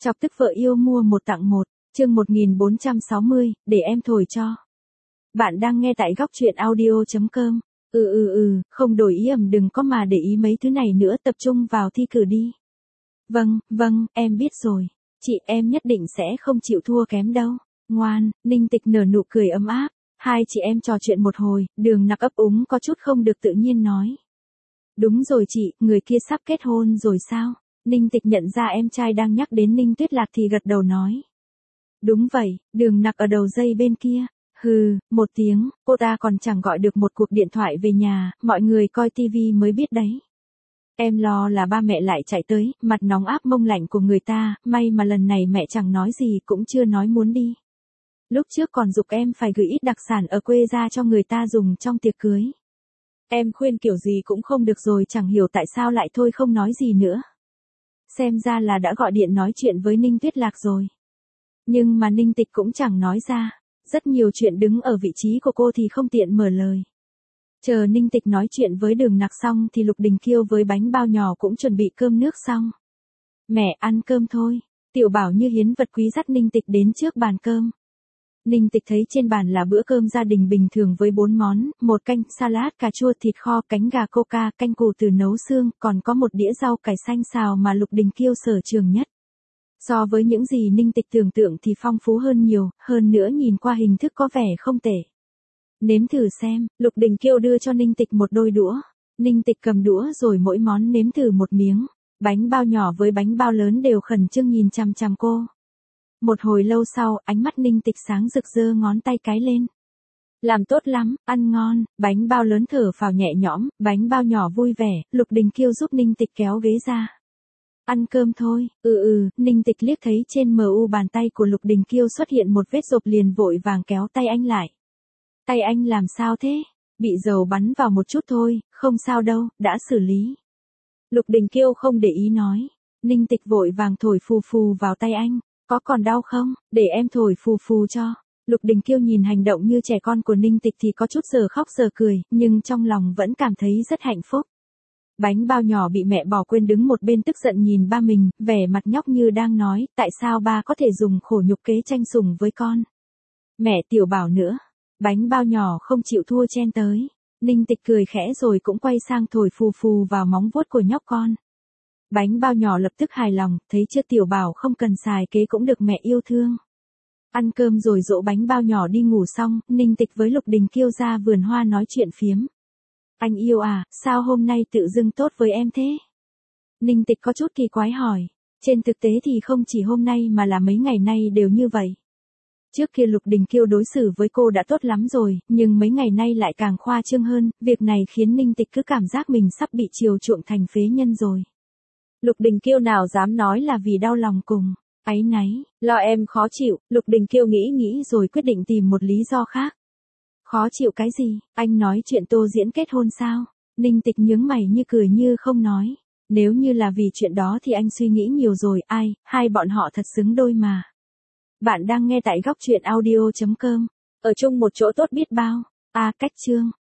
Chọc tức vợ yêu mua một tặng một, chương 1460, để em thổi cho. Bạn đang nghe tại góc truyện audio.com. Không đổi ý đừng có mà để ý mấy thứ này nữa, tập trung vào thi cử đi. Vâng, em biết rồi. Chị em nhất định sẽ không chịu thua kém đâu. Ngoan, Ninh Tịch nở nụ cười ấm áp. Hai chị em trò chuyện một hồi, Đường Nặc ấp úng có chút không được tự nhiên nói. Đúng rồi chị, người kia sắp kết hôn rồi sao? Ninh Tịch nhận ra em trai đang nhắc đến Ninh Tuyết Lạc thì gật đầu nói. Đúng vậy, Đường Nặc ở đầu dây bên kia. Một tiếng, cô ta còn chẳng gọi được một cuộc điện thoại về nhà, mọi người coi tivi mới biết đấy. Em lo là ba mẹ lại chạy tới, mặt nóng áp mông lạnh của người ta, may mà lần này mẹ chẳng nói gì cũng chưa nói muốn đi. Lúc trước còn giục em phải gửi ít đặc sản ở quê ra cho người ta dùng trong tiệc cưới. Em khuyên kiểu gì cũng không được rồi, chẳng hiểu tại sao lại thôi không nói gì nữa. Xem ra là đã gọi điện nói chuyện với Ninh Tuyết Lạc rồi. Nhưng mà Ninh Tịch cũng chẳng nói ra. Rất nhiều chuyện đứng ở vị trí của cô thì không tiện mở lời. Chờ Ninh Tịch nói chuyện với Đường Nặc xong thì Lục Đình Kiêu với bánh bao nhỏ cũng chuẩn bị cơm nước xong. Mẹ ăn cơm thôi. Tiểu Bảo như hiến vật quý dắt Ninh Tịch đến trước bàn cơm. Ninh Tịch thấy trên bàn là bữa cơm gia đình bình thường với 4 món, một canh, salad, cà chua, thịt kho, cánh gà coca, canh củ từ nấu xương, còn có một đĩa rau cải xanh xào mà Lục Đình Kiêu sở trường nhất. So với những gì Ninh Tịch tưởng tượng thì phong phú hơn nhiều, hơn nữa nhìn qua hình thức có vẻ không tệ. Nếm thử xem, Lục Đình Kiêu đưa cho Ninh Tịch một đôi đũa. Ninh Tịch cầm đũa rồi mỗi món nếm thử một miếng. Bánh bao nhỏ với bánh bao lớn đều khẩn trương nhìn chằm chằm cô. Một hồi lâu sau, ánh mắt Ninh Tịch sáng rực, giơ ngón tay cái lên. Làm tốt lắm, ăn ngon. Bánh bao lớn thở phào nhẹ nhõm, bánh bao nhỏ vui vẻ, Lục Đình Kiêu giúp Ninh Tịch kéo ghế ra. Ăn cơm thôi. Ninh Tịch liếc thấy trên mu bàn tay của Lục Đình Kiêu xuất hiện một vết rộp liền vội vàng kéo tay anh lại. Tay anh làm sao thế? Bị dầu bắn vào một chút thôi, không sao đâu, đã xử lý. Lục Đình Kiêu không để ý nói. Ninh Tịch vội vàng thổi phù phù vào tay anh. Có còn đau không? Để em thổi phù phù cho. Lục Đình Kiêu nhìn hành động như trẻ con của Ninh Tịch thì có chút giờ khóc giờ cười, nhưng trong lòng vẫn cảm thấy rất hạnh phúc. Bánh bao nhỏ bị mẹ bỏ quên đứng một bên tức giận nhìn ba mình, vẻ mặt nhóc như đang nói, tại sao ba có thể dùng khổ nhục kế tranh sủng với con. Mẹ, Tiểu Bảo nữa. Bánh bao nhỏ không chịu thua chen tới. Ninh Tịch cười khẽ rồi cũng quay sang thổi phù phù vào móng vuốt của nhóc con. Bánh bao nhỏ lập tức hài lòng, thấy chưa, Tiểu Bảo không cần xài kế cũng được mẹ yêu thương. Ăn cơm rồi dỗ bánh bao nhỏ đi ngủ xong, Ninh Tịch với Lục Đình Kiêu ra vườn hoa nói chuyện phiếm. Anh yêu à, sao hôm nay tự dưng tốt với em thế? Ninh Tịch có chút kỳ quái hỏi. Trên thực tế thì không chỉ hôm nay mà là mấy ngày nay đều như vậy. Trước kia Lục Đình Kiêu đối xử với cô đã tốt lắm rồi, nhưng mấy ngày nay lại càng khoa trương hơn, việc này khiến Ninh Tịch cứ cảm giác mình sắp bị chiều chuộng thành phế nhân rồi. Lục Đình Kiêu nào dám nói là vì đau lòng cùng áy náy, lo em khó chịu, Lục Đình Kiêu nghĩ rồi quyết định tìm một lý do khác. Khó chịu cái gì? Anh nói chuyện Tô Diễn kết hôn sao? Ninh Tịch nhướng mày như cười như không nói. Nếu như là vì chuyện đó thì anh suy nghĩ nhiều rồi, hai bọn họ thật xứng đôi mà. Bạn đang nghe tại góc truyện audio.com. Ở chung một chỗ tốt biết bao. Cách chương.